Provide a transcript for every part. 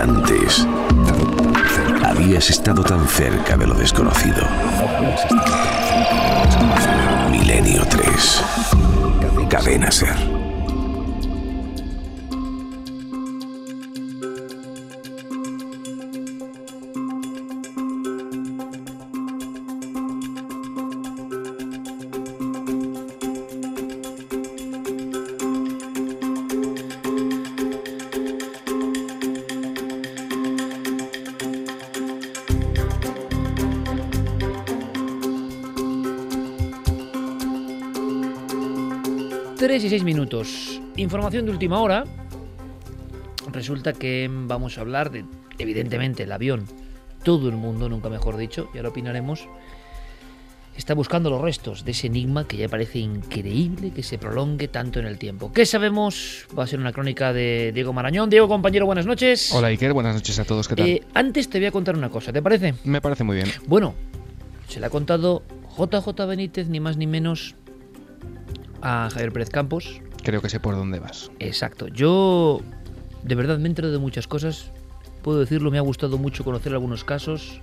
antes habías estado tan cerca de lo desconocido. Milenio 3. Cadena Ser. Y 6 minutos. Información de última hora. Resulta que vamos a hablar de, evidentemente, el avión. Todo el mundo, nunca mejor dicho, ya lo opinaremos, está buscando los restos de ese enigma que ya parece increíble que se prolongue tanto en el tiempo. ¿Qué sabemos? Va a ser una crónica de Diego Marañón. Diego, compañero, buenas noches. Hola, Iker, buenas noches a todos. ¿Qué tal? Antes te voy a contar una cosa, ¿te parece? Me parece muy bien. Bueno, se le ha contado JJ Benítez, ni más ni menos, a Javier Pérez Campos. Creo que sé por dónde vas. Exacto. Yo, de verdad, me he enterado de muchas cosas. Puedo decirlo, me ha gustado mucho conocer algunos casos.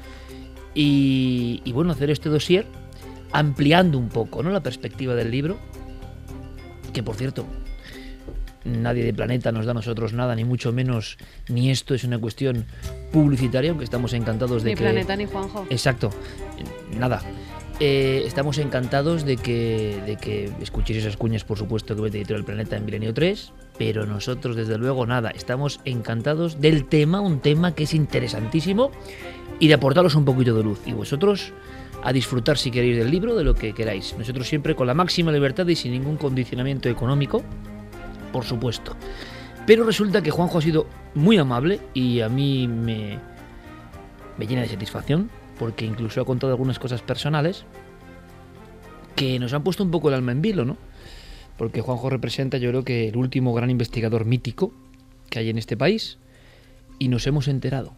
Y bueno, hacer este dossier ampliando un poco, ¿no?, la perspectiva del libro. Que, por cierto, nadie de Planeta nos da a nosotros nada, ni mucho menos, ni esto es una cuestión publicitaria, aunque estamos encantados de ni que... Ni Planeta ni Juanjo. Exacto. Nada. Estamos encantados de que escuchéis esas cuñas, por supuesto, que mete Editorial Planeta en Milenio 3, pero nosotros, desde luego, nada. Estamos encantados del tema, un tema que es interesantísimo, y de aportaros un poquito de luz. Y vosotros a disfrutar, si queréis, del libro, de lo que queráis. Nosotros siempre con la máxima libertad y sin ningún condicionamiento económico, por supuesto. Pero resulta que Juanjo ha sido muy amable y a mí me llena de satisfacción, porque incluso ha contado algunas cosas personales que nos han puesto un poco el alma en vilo, ¿no? Porque Juanjo representa, yo creo, que el último gran investigador mítico que hay en este país, y nos hemos enterado,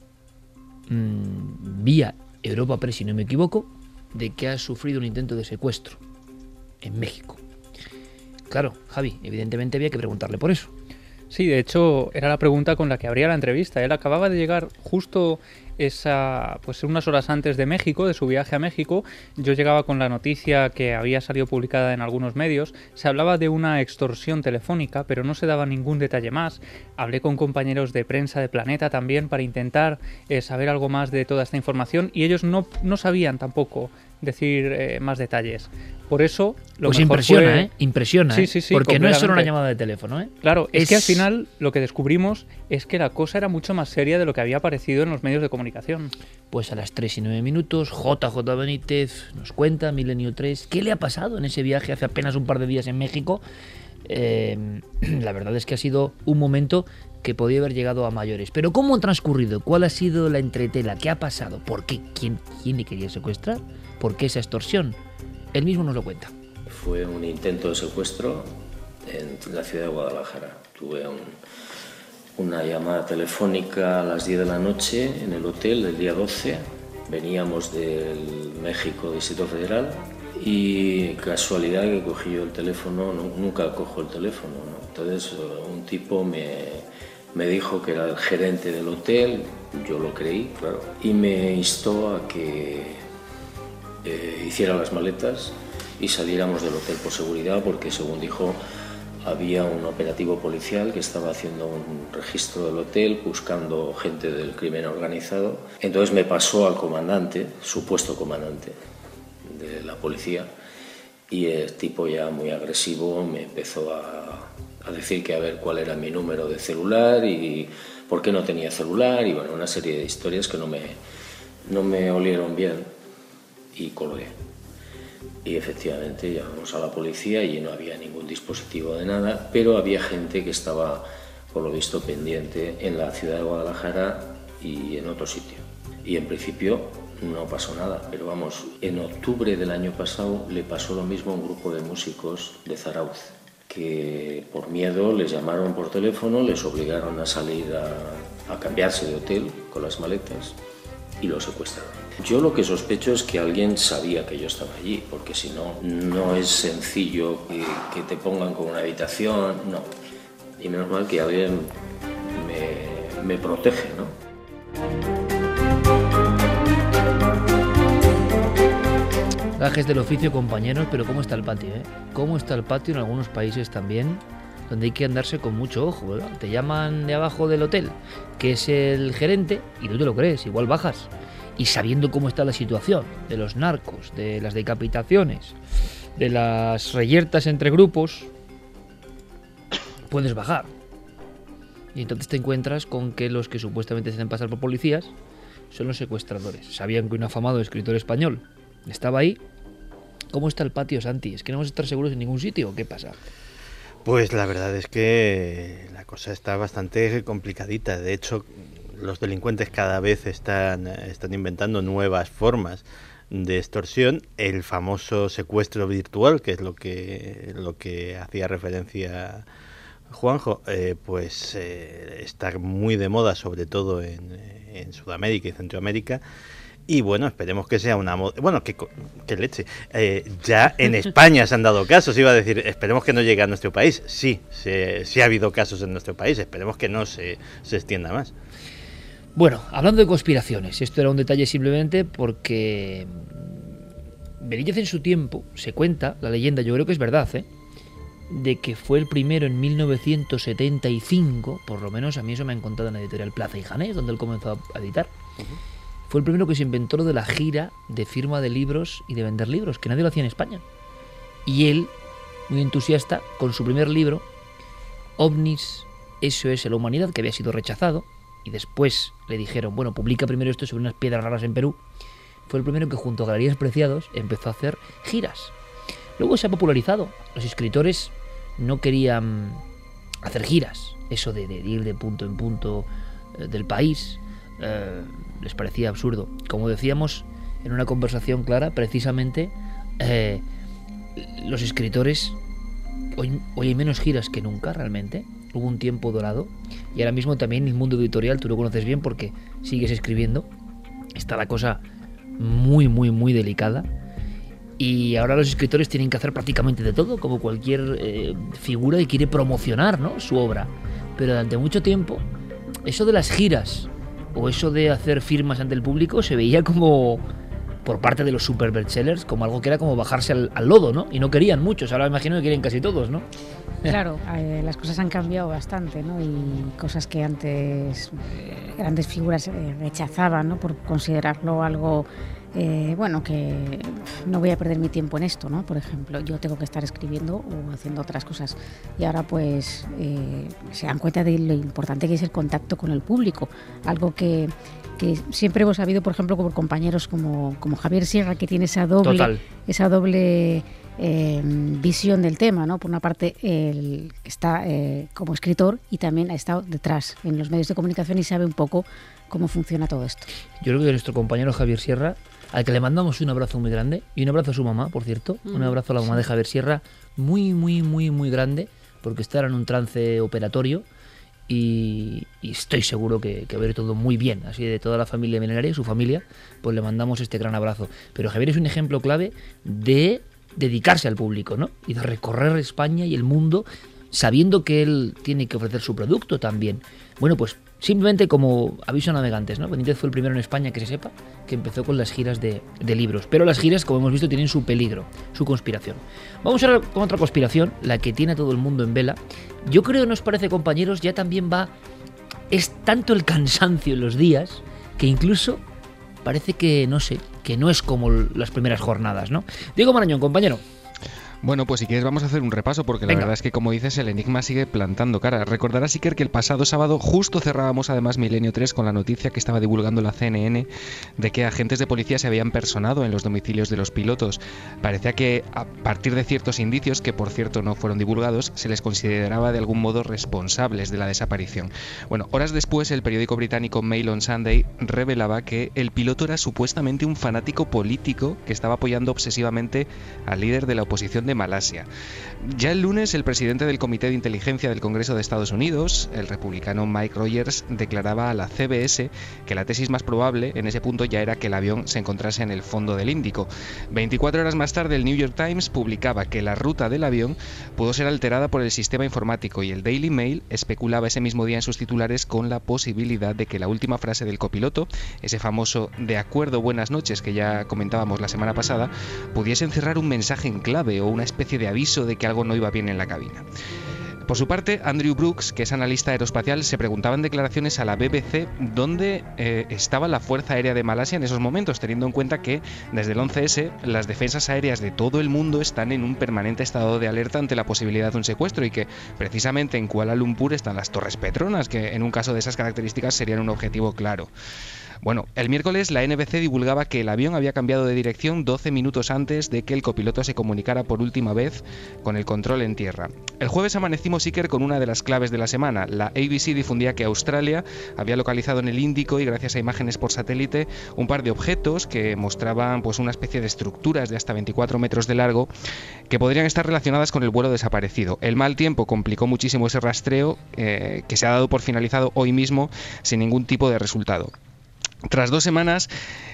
vía Europa Press, si no me equivoco, de que ha sufrido un intento de secuestro en México. Claro, Javi, evidentemente había que preguntarle por eso. Sí, de hecho, era la pregunta con la que abría la entrevista. Él acababa de llegar justo unas horas antes de México, de su viaje a México. Yo llegaba con la noticia que había salido publicada en algunos medios. Se hablaba de una extorsión telefónica, pero no se daba ningún detalle más. Hablé con compañeros de prensa de Planeta también para intentar saber algo más de toda esta información, y ellos no sabían tampoco decir más detalles. Por eso lo pues mejor impresiona, fue... Impresiona, sí, porque no es solo una llamada de teléfono, ¿eh? Claro, es que al final lo que descubrimos es que la cosa era mucho más seria de lo que había aparecido en los medios de comunicación. Pues a las 3 y 9 minutos, JJ Benítez nos cuenta, Milenio 3, qué le ha pasado en ese viaje hace apenas un par de días en México. La verdad es que ha sido un momento que podía haber llegado a mayores. Pero ¿cómo ha transcurrido? ¿Cuál ha sido la entretela? ¿Qué ha pasado? ¿Por qué? ¿Quién le quería secuestrar? ¿Por qué esa extorsión? Él mismo nos lo cuenta. Fue un intento de secuestro en la ciudad de Guadalajara. Tuve una llamada telefónica a las 10 de la noche en el hotel el día 12. Veníamos del México, Distrito Federal, y casualidad que cogí yo el teléfono. Nunca cojo el teléfono, ¿no? Entonces un tipo me dijo que era el gerente del hotel, yo lo creí, claro, y me instó a que hiciera las maletas y saliéramos del hotel por seguridad, porque, según dijo, había un operativo policial que estaba haciendo un registro del hotel buscando gente del crimen organizado. Entonces me pasó al comandante, supuesto comandante de la policía, y el tipo, ya muy agresivo, me empezó a decir que a ver cuál era mi número de celular y por qué no tenía celular, y bueno, una serie de historias que no me olieron bien, y colgué. Y efectivamente llamamos a la policía y no había ningún dispositivo de nada, pero había gente que estaba, por lo visto, pendiente en la ciudad de Guadalajara y en otro sitio. Y en principio no pasó nada, pero vamos, en octubre del año pasado le pasó lo mismo a un grupo de músicos de Zarauz, que por miedo les llamaron por teléfono, les obligaron a salir a cambiarse de hotel con las maletas y los secuestraron. Yo lo que sospecho es que alguien sabía que yo estaba allí, porque si no, no es sencillo que te pongan con una habitación, no. Y menos mal que alguien me protege, ¿no? Gajes del oficio, compañeros, pero ¿cómo está el patio, eh? ¿Cómo está el patio en algunos países también? Donde hay que andarse con mucho ojo, ¿verdad? Te llaman de abajo del hotel, que es el gerente, y no te lo crees, igual bajas. Y sabiendo cómo está la situación de los narcos, de las decapitaciones, de las reyertas entre grupos, puedes bajar. Y entonces te encuentras con que los que supuestamente se hacen pasar por policías son los secuestradores. Sabían que un afamado escritor español estaba ahí. ¿Cómo está el patio, Santi? ¿Es que no vamos a estar seguros en ningún sitio o qué pasa? Pues la verdad es que la cosa está bastante complicadita. De hecho, los delincuentes cada vez están inventando nuevas formas de extorsión. El famoso secuestro virtual, que es lo que hacía referencia Juanjo, está muy de moda, sobre todo en Sudamérica y Centroamérica. Y bueno, esperemos que sea una moda. Bueno, que leche. Ya en España se han dado casos, iba a decir, esperemos que no llegue a nuestro país. Sí ha habido casos en nuestro país, esperemos que no se extienda más. Bueno, hablando de conspiraciones, esto era un detalle simplemente porque Benítez en su tiempo se cuenta, la leyenda, yo creo que es verdad, de que fue el primero en 1975, por lo menos a mí eso me han contado en la editorial Plaza y Janés, donde él comenzó a editar. Fue el primero que se inventó lo de la gira de firma de libros y de vender libros, que nadie lo hacía en España. Y él, muy entusiasta, con su primer libro, OVNIs, SOS la humanidad, que había sido rechazado, y después le dijeron, bueno, publica primero esto sobre unas piedras raras en Perú, fue el primero que junto a Galerías Preciados empezó a hacer giras. Luego se ha popularizado. Los escritores no querían hacer giras, eso de ir de punto en punto del país, les parecía absurdo. Como decíamos en una conversación clara, precisamente los escritores hoy hay menos giras que nunca realmente. Hubo un tiempo dorado y ahora mismo también el mundo editorial, tú lo conoces bien porque sigues escribiendo, está la cosa muy muy muy delicada y ahora los escritores tienen que hacer prácticamente de todo, como cualquier figura que quiere promocionar, ¿no?, su obra. Pero durante mucho tiempo eso de las giras o eso de hacer firmas ante el público se veía como, por parte de los super bestsellers, como algo que era como bajarse al lodo, ¿no? Y no querían muchos, ahora me imagino que quieren casi todos, ¿no? Claro, las cosas han cambiado bastante, ¿no? Y cosas que antes grandes figuras rechazaban, ¿no?, por considerarlo algo, que no voy a perder mi tiempo en esto, ¿no? Por ejemplo, yo tengo que estar escribiendo o haciendo otras cosas. Y ahora pues se dan cuenta de lo importante que es el contacto con el público, algo que siempre hemos sabido, por ejemplo, por compañeros como Javier Sierra, que tiene esa doble visión del tema, ¿no? Por una parte, él está como escritor y también ha estado detrás en los medios de comunicación y sabe un poco cómo funciona todo esto. Yo creo que nuestro compañero Javier Sierra, al que le mandamos un abrazo muy grande, y un abrazo a su mamá, por cierto, un abrazo a la mamá de Javier Sierra, muy, muy, muy, muy grande, porque está en un trance operatorio y estoy seguro que va a ir todo muy bien. Así de toda la familia milenaria y su familia, pues le mandamos este gran abrazo. Pero Javier es un ejemplo clave de dedicarse al público, ¿no? Y de recorrer España y el mundo sabiendo que él tiene que ofrecer su producto también. Bueno, pues simplemente como aviso a navegantes, ¿no? Benítez fue el primero en España, que se sepa, que empezó con las giras de libros. Pero las giras, como hemos visto, tienen su peligro, su conspiración. Vamos ahora con otra conspiración, la que tiene a todo el mundo en vela. Yo creo, ¿nos parece, compañeros? Ya también es tanto el cansancio en los días que incluso parece que, no sé, que no es como las primeras jornadas, ¿no? Diego Marañón, compañero. Bueno, pues si quieres vamos a hacer un repaso, porque la verdad es que, como dices, el enigma sigue plantando cara. Recordarás, Iker, que el pasado sábado justo cerrábamos además Milenio 3 con la noticia que estaba divulgando la CNN de que agentes de policía se habían personado en los domicilios de los pilotos. Parecía que a partir de ciertos indicios, que por cierto no fueron divulgados, se les consideraba de algún modo responsables de la desaparición. Bueno, horas después el periódico británico Mail on Sunday revelaba que el piloto era supuestamente un fanático político que estaba apoyando obsesivamente al líder de la oposición de Malasia. Ya el lunes, el presidente del Comité de Inteligencia del Congreso de Estados Unidos, el republicano Mike Rogers, declaraba a la CBS que la tesis más probable en ese punto ya era que el avión se encontrase en el fondo del Índico. 24 horas más tarde, el New York Times publicaba que la ruta del avión pudo ser alterada por el sistema informático, y el Daily Mail especulaba ese mismo día en sus titulares con la posibilidad de que la última frase del copiloto, ese famoso "de acuerdo, buenas noches" que ya comentábamos la semana pasada, pudiese encerrar un mensaje en clave o una especie de aviso de que algo no iba bien en la cabina. Por su parte, Andrew Brooks, que es analista aeroespacial, se preguntaba en declaraciones a la BBC dónde estaba la Fuerza Aérea de Malasia en esos momentos, teniendo en cuenta que desde el 11S las defensas aéreas de todo el mundo están en un permanente estado de alerta ante la posibilidad de un secuestro, y que precisamente en Kuala Lumpur están las Torres Petronas, que en un caso de esas características serían un objetivo claro. Bueno, el miércoles la NBC divulgaba que el avión había cambiado de dirección 12 minutos antes de que el copiloto se comunicara por última vez con el control en tierra. El jueves amanecimos, Iker, con una de las claves de la semana. La ABC difundía que Australia había localizado en el Índico, y gracias a imágenes por satélite, un par de objetos que mostraban pues una especie de estructuras de hasta 24 metros de largo que podrían estar relacionadas con el vuelo desaparecido. El mal tiempo complicó muchísimo ese rastreo, que se ha dado por finalizado hoy mismo sin ningún tipo de resultado. Tras 2 semanas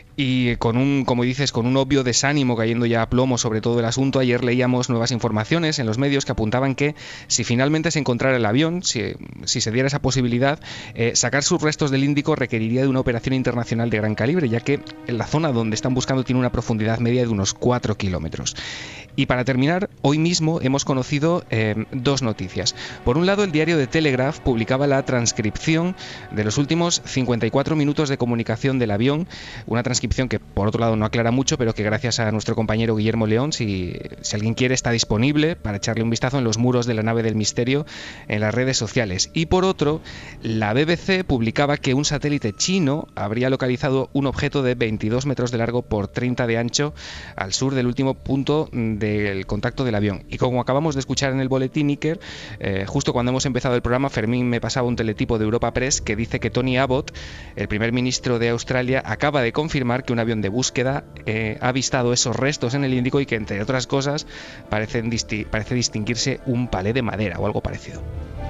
y con un obvio desánimo cayendo ya a plomo sobre todo el asunto, ayer leíamos nuevas informaciones en los medios que apuntaban que si finalmente se encontrara el avión, si se diera esa posibilidad, sacar sus restos del Índico requeriría de una operación internacional de gran calibre, ya que en la zona donde están buscando tiene una profundidad media de unos 4 kilómetros. Y para terminar, hoy mismo hemos conocido 2 noticias. Por un lado, el diario The Telegraph publicaba la transcripción de los últimos 54 minutos de comunicación del avión, una transcripción que por otro lado no aclara mucho, pero que gracias a nuestro compañero Guillermo León, si alguien quiere, está disponible para echarle un vistazo en los muros de la nave del misterio en las redes sociales. Y por otro, la BBC publicaba que un satélite chino habría localizado un objeto de 22 metros de largo por 30 de ancho al sur del último punto del contacto del avión. Y como acabamos de escuchar en el boletín, Iker, justo cuando hemos empezado el programa, Fermín me pasaba un teletipo de Europa Press que dice que Tony Abbott, el primer ministro de Australia, acaba de confirmar que un avión de búsqueda ha avistado esos restos en el Índico, y que entre otras cosas parece distinguirse un palé de madera o algo parecido.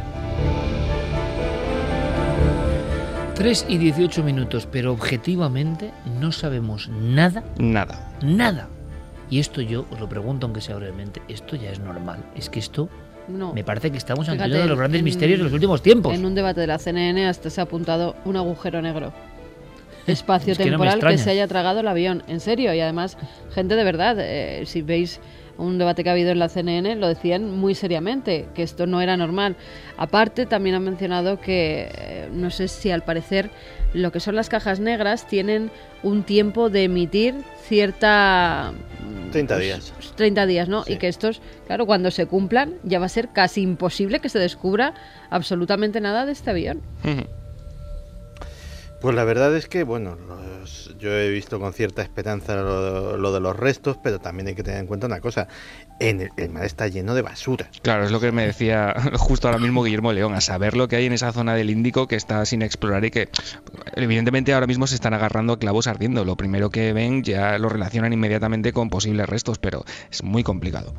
3 y 18 minutos, pero objetivamente no sabemos nada. Nada. Y esto yo os lo pregunto, aunque sea brevemente, ¿esto ya es normal? Es que esto no. Me parece que estamos ante uno de los grandes misterios de los últimos tiempos. En un debate de la CNN hasta se ha apuntado un agujero negro espacio temporal que se haya tragado el avión, en serio, y además gente de verdad, si veis un debate que ha habido en la CNN, lo decían muy seriamente, que esto no era normal. Aparte, también han mencionado que, no sé si al parecer, lo que son las cajas negras tienen un tiempo de emitir cierta... 30 días. 30 días, ¿no? Sí. Y que estos, claro, cuando se cumplan, ya va a ser casi imposible que se descubra absolutamente nada de este avión. Pues la verdad es que, bueno, yo he visto con cierta esperanza lo de los restos, pero también hay que tener en cuenta una cosa: el mar está lleno de basura. Claro, es lo que me decía justo ahora mismo Guillermo León, a saber lo que hay en esa zona del Índico que está sin explorar y que evidentemente ahora mismo se están agarrando a clavos ardiendo. Lo primero que ven ya lo relacionan inmediatamente con posibles restos, pero es muy complicado.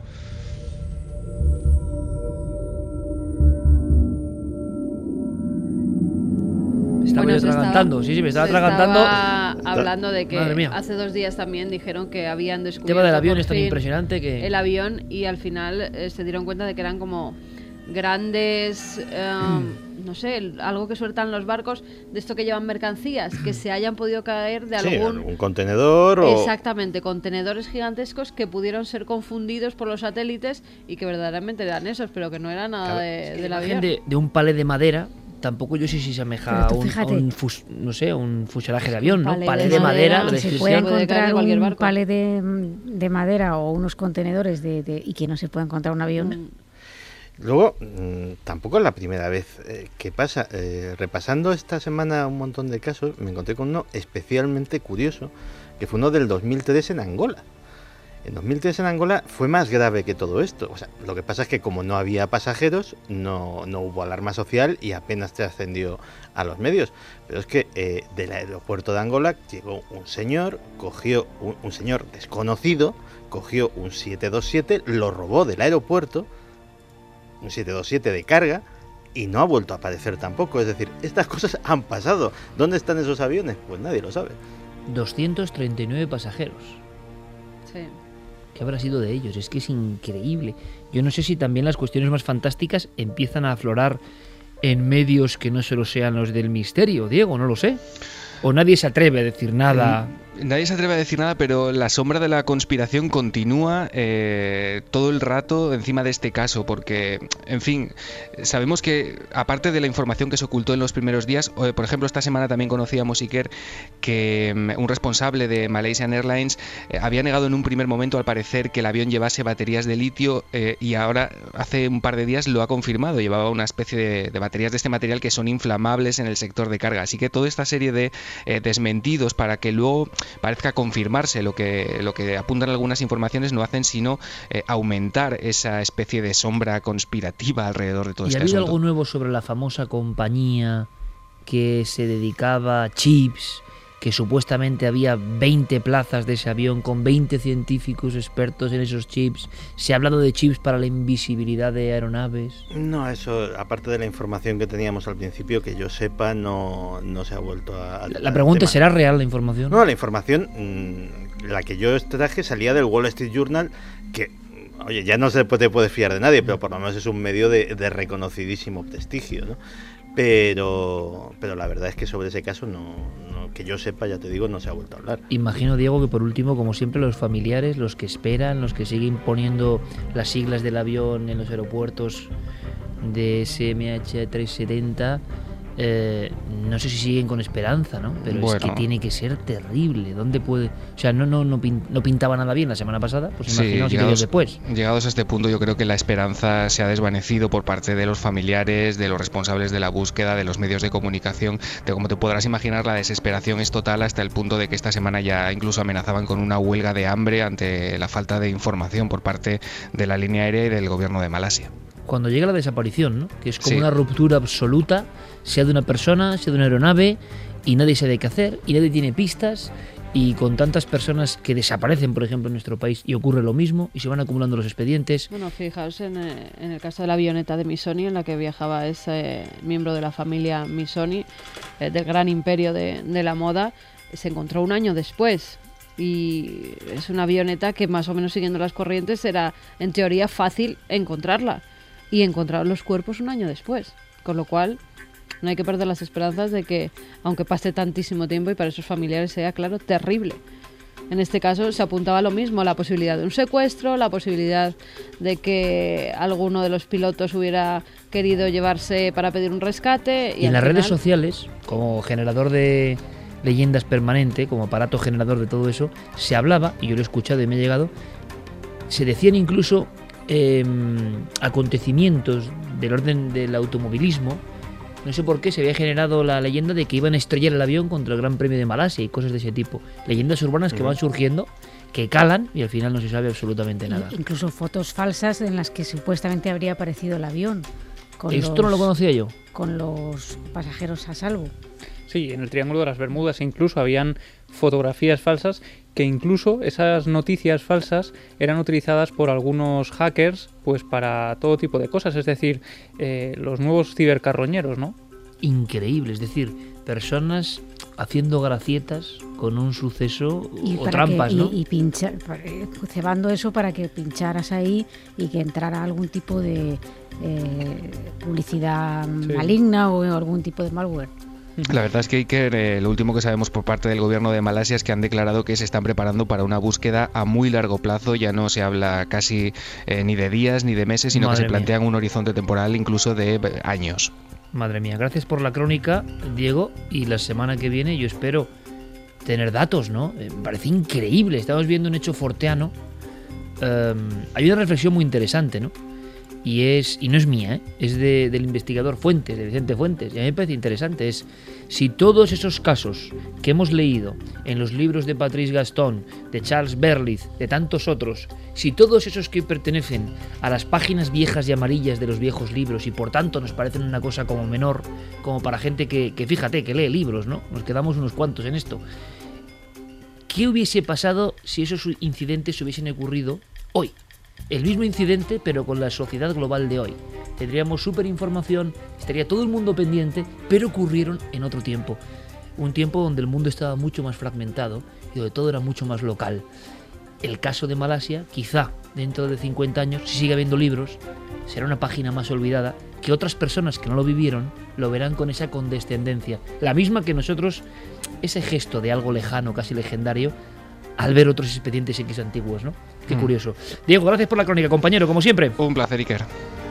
Me estaba atragantando. Hablando de que hace 2 días también dijeron que habían descubierto... El tema del avión es tan impresionante que... El avión, y al final se dieron cuenta de que eran como grandes... no sé, algo que sueltan los barcos, de esto que llevan mercancías, que se hayan podido caer de algún contenedor o... Exactamente, contenedores gigantescos que pudieron ser confundidos por los satélites y que verdaderamente eran esos, pero que no era nada del avión. De un palé de madera, tampoco yo sé si se asemeja a un fuselaje de avión, ¿no? Palé de madera, la se puede encontrar un palé de madera o unos contenedores y que no se pueda encontrar un avión. Luego, tampoco es la primera vez que pasa. Repasando esta semana un montón de casos, me encontré con uno especialmente curioso, que fue uno del 2003 en Angola. En 2003 en Angola fue más grave que todo esto. O sea, lo que pasa es que como no había pasajeros, no hubo alarma social y apenas trascendió a los medios. Pero es que del aeropuerto de Angola llegó un señor, cogió un señor desconocido, cogió un 727, lo robó del aeropuerto, un 727 de carga, y no ha vuelto a aparecer tampoco. Es decir, estas cosas han pasado. ¿Dónde están esos aviones? Pues nadie lo sabe. 239 pasajeros. Sí. ¿Qué habrá sido de ellos? Es que es increíble. Yo no sé si también las cuestiones más fantásticas empiezan a aflorar en medios que no solo sean los del misterio, Diego, no lo sé. O nadie se atreve a decir nada. Nadie se atreve a decir nada, pero la sombra de la conspiración continúa todo el rato encima de este caso, porque, en fin, sabemos que, aparte de la información que se ocultó en los primeros días, por ejemplo, esta semana también conocíamos, Iker, que un responsable de Malaysian Airlines había negado en un primer momento, al parecer, que el avión llevase baterías de litio, y ahora, hace un par de días, lo ha confirmado. Llevaba una especie de baterías de este material que son inflamables en el sector de carga. Así que toda esta serie de desmentidos, para que luego parezca confirmarse lo que apuntan algunas informaciones, no hacen sino aumentar esa especie de sombra conspirativa alrededor de todo este asunto. ¿Y ha habido algo nuevo sobre la famosa compañía que se dedicaba a chips, que supuestamente había 20 plazas de ese avión con 20 científicos expertos en esos chips? ¿Se ha hablado de chips para la invisibilidad de aeronaves? No, eso, aparte de la información que teníamos al principio, que yo sepa, no se ha vuelto a... La pregunta es, ¿será real la información? No, la información, la que yo traje, salía del Wall Street Journal, que, oye, ya no se te puede fiar de nadie, pero por lo menos es un medio de reconocidísimo prestigio, ¿no? Pero la verdad es que sobre ese caso, que yo sepa, ya te digo, no se ha vuelto a hablar. Imagino, Diego, que por último, como siempre, los familiares, los que esperan, los que siguen poniendo las siglas del avión en los aeropuertos de SMH 370, no sé si siguen con esperanza, ¿no? Pero bueno, es que tiene que ser terrible. ¿Dónde puede...? O sea, no pintaba nada bien la semana pasada, pues imaginaos 7 días después. Llegados a este punto, yo creo que la esperanza se ha desvanecido por parte de los familiares, de los responsables de la búsqueda, de los medios de comunicación. Como te podrás imaginar, la desesperación es total, hasta el punto de que esta semana ya incluso amenazaban con una huelga de hambre ante la falta de información por parte de la línea aérea y del gobierno de Malasia. Cuando llega la desaparición, ¿no? Que es como una ruptura absoluta, sea de una persona, sea de una aeronave, y nadie sabe qué hacer, y nadie tiene pistas, y con tantas personas que desaparecen, por ejemplo, en nuestro país, y ocurre lo mismo, y se van acumulando los expedientes. Bueno, fijaos en el caso de la avioneta de Missoni, en la que viajaba ese miembro de la familia Missoni, del gran imperio de la moda, se encontró un año después. Y es una avioneta que, más o menos siguiendo las corrientes, era en teoría fácil encontrarla. Y encontraron los cuerpos un año después. Con lo cual, no hay que perder las esperanzas de que, aunque pase tantísimo tiempo y para esos familiares sea, claro, terrible. En este caso se apuntaba a lo mismo, la posibilidad de un secuestro, la posibilidad de que alguno de los pilotos hubiera querido llevarse para pedir un rescate. Y en las redes sociales, como generador de leyendas permanente, como aparato generador de todo eso, se hablaba, y yo lo he escuchado y me ha llegado, se decían incluso acontecimientos del orden del automovilismo. No sé por qué se había generado la leyenda de que iban a estrellar el avión contra el Gran Premio de Malasia y cosas de ese tipo. Leyendas urbanas que van surgiendo, que calan, y al final no se sabe absolutamente nada. Incluso fotos falsas en las que supuestamente habría aparecido el avión. Esto no lo conocía yo. Con los pasajeros a salvo. Sí, en el Triángulo de las Bermudas incluso habían fotografías falsas, que incluso esas noticias falsas eran utilizadas por algunos hackers pues para todo tipo de cosas, es decir, los nuevos cibercarroñeros, ¿no? Increíble, es decir, personas haciendo gracietas con un suceso o trampas, ¿no? Y pinchar, cebando eso para que pincharas ahí y que entrara algún tipo de publicidad maligna o algún tipo de malware. La verdad es que, Iker, lo último que sabemos por parte del gobierno de Malasia es que han declarado que se están preparando para una búsqueda a muy largo plazo. Ya no se habla casi ni de días ni de meses, sino que se plantean un horizonte temporal incluso de años. Madre mía, gracias por la crónica, Diego, y la semana que viene yo espero tener datos, ¿no? Me parece increíble, estamos viendo un hecho forteano. Hay una reflexión muy interesante, ¿no? y no es mía, es del investigador Fuentes, de Vicente Fuentes, y a mí me parece interesante, es si todos esos casos que hemos leído en los libros de Patrice Gaston, de Charles Berlitz, de tantos otros, si todos esos que pertenecen a las páginas viejas y amarillas de los viejos libros y por tanto nos parecen una cosa como menor, como para gente que fíjate, que lee libros, ¿no? Nos quedamos unos cuantos en esto. ¿Qué hubiese pasado si esos incidentes se hubiesen ocurrido hoy? El mismo incidente, pero con la sociedad global de hoy. Tendríamos superinformación, estaría todo el mundo pendiente, pero ocurrieron en otro tiempo. Un tiempo donde el mundo estaba mucho más fragmentado y donde todo era mucho más local. El caso de Malasia, quizá dentro de 50 años, si sigue habiendo libros, será una página más olvidada, que otras personas que no lo vivieron lo verán con esa condescendencia. La misma que nosotros, ese gesto de algo lejano, casi legendario, al ver otros expedientes X antiguos, ¿no? Qué curioso. Diego, gracias por la crónica, compañero, como siempre. Un placer, Iker.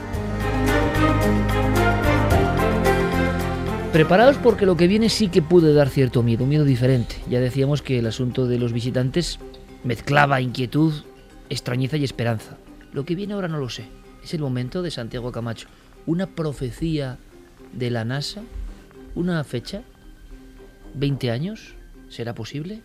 Preparaos porque lo que viene sí que puede dar cierto miedo, un miedo diferente. Ya decíamos que el asunto de los visitantes mezclaba inquietud, extrañeza y esperanza. Lo que viene ahora no lo sé. Es el momento de Santiago Camacho. ¿Una profecía de la NASA? ¿Una fecha? ¿20 años? ¿Será posible?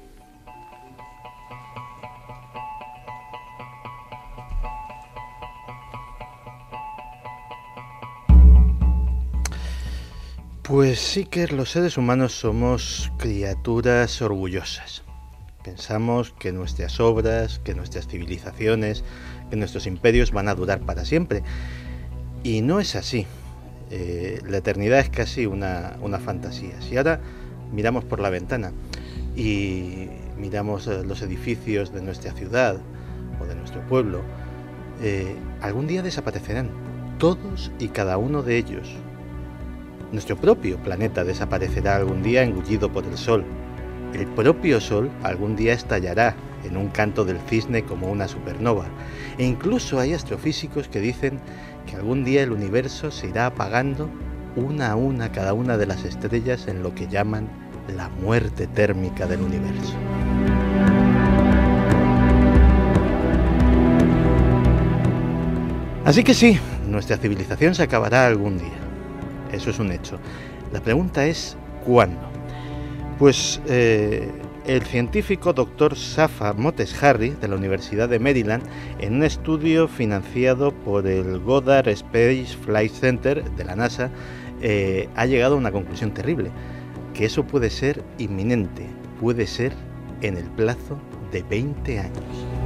Pues sí que los seres humanos somos criaturas orgullosas. Pensamos que nuestras obras, que nuestras civilizaciones, que nuestros imperios van a durar para siempre. Y no es así. La eternidad es casi una fantasía. Si ahora miramos por la ventana y miramos los edificios de nuestra ciudad o de nuestro pueblo, algún día desaparecerán todos y cada uno de ellos. Nuestro propio planeta desaparecerá algún día engullido por el Sol. El propio Sol algún día estallará en un canto del cisne como una supernova. E incluso hay astrofísicos que dicen que algún día el universo se irá apagando una a una cada una de las estrellas en lo que llaman la muerte térmica del universo. Así que sí, nuestra civilización se acabará algún día. Eso es un hecho. La pregunta es ¿cuándo? Pues el científico Dr. Safa Moteshari de la Universidad de Maryland, en un estudio financiado por el Goddard Space Flight Center de la NASA, ha llegado a una conclusión terrible, que eso puede ser inminente, puede ser en el plazo de 20 años.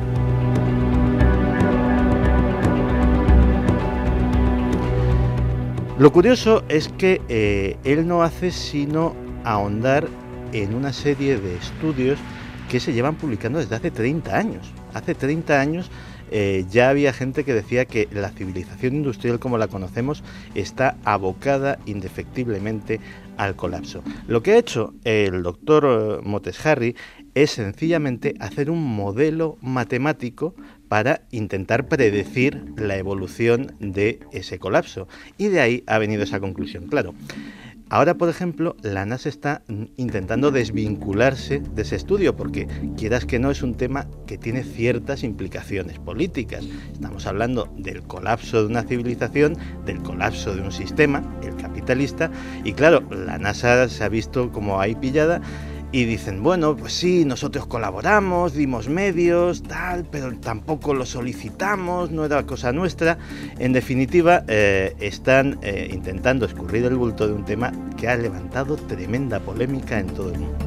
Lo curioso es que él no hace sino ahondar en una serie de estudios que se llevan publicando desde hace 30 años. Hace 30 años ya había gente que decía que la civilización industrial como la conocemos está abocada indefectiblemente al colapso. Lo que ha hecho el doctor Moteshari es sencillamente hacer un modelo matemático para intentar predecir la evolución de ese colapso. Y de ahí ha venido esa conclusión. Claro, ahora, por ejemplo, la NASA está intentando desvincularse de ese estudio porque, quieras que no, es un tema que tiene ciertas implicaciones políticas. Estamos hablando del colapso de una civilización, del colapso de un sistema, el capitalista, y claro, la NASA se ha visto como ahí pillada. Y dicen, bueno, pues sí, nosotros colaboramos, dimos medios, tal, pero tampoco lo solicitamos, no era cosa nuestra. En definitiva, están intentando escurrir el bulto de un tema que ha levantado tremenda polémica en todo el mundo.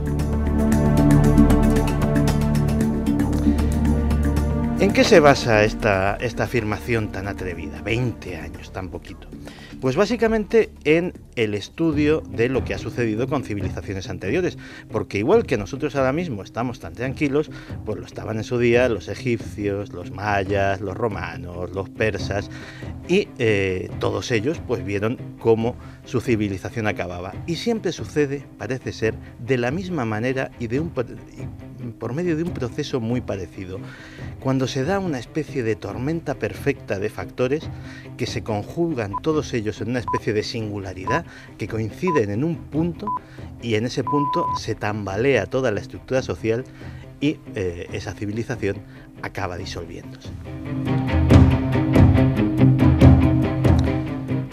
¿En qué se basa esta afirmación tan atrevida? 20 años, tan poquito. Pues básicamente en el estudio de lo que ha sucedido con civilizaciones anteriores, porque igual que nosotros ahora mismo estamos tan tranquilos, pues lo estaban en su día los egipcios, los mayas, los romanos, los persas, y todos ellos pues vieron cómo su civilización acababa. Y siempre sucede, parece ser, de la misma manera y por medio de un proceso muy parecido, cuando se da una especie de tormenta perfecta de factores que se conjugan todos ellos en una especie de singularidad, que coinciden en un punto, y en ese punto se tambalea toda la estructura social y esa civilización acaba disolviéndose.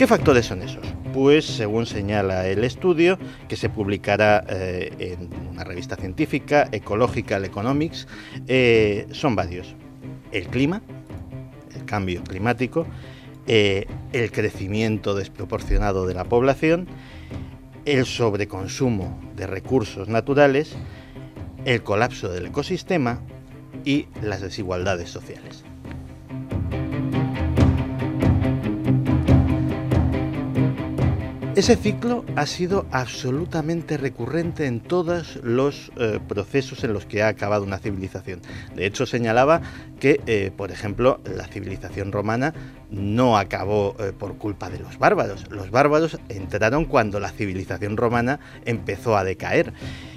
¿Qué factores son esos? Pues según señala el estudio, que se publicará en una revista científica, Ecological Economics, son varios. El clima, el cambio climático, el crecimiento desproporcionado de la población, el sobreconsumo de recursos naturales, el colapso del ecosistema y las desigualdades sociales. Ese ciclo ha sido absolutamente recurrente en todos los procesos en los que ha acabado una civilización. De hecho, señalaba que, por ejemplo, la civilización romana no acabó por culpa de los bárbaros. Los bárbaros entraron cuando la civilización romana empezó a decaer.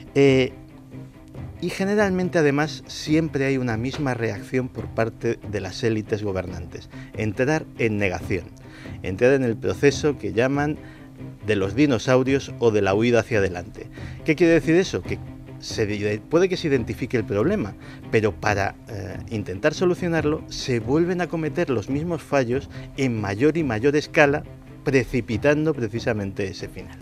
Y generalmente, además, siempre hay una misma reacción por parte de las élites gobernantes. Entrar en negación. Entrar en el proceso que llaman de los dinosaurios o de la huida hacia adelante. ¿Qué quiere decir eso? Que puede que se identifique el problema, pero para intentar solucionarlo se vuelven a cometer los mismos fallos en mayor y mayor escala, precipitando precisamente ese final.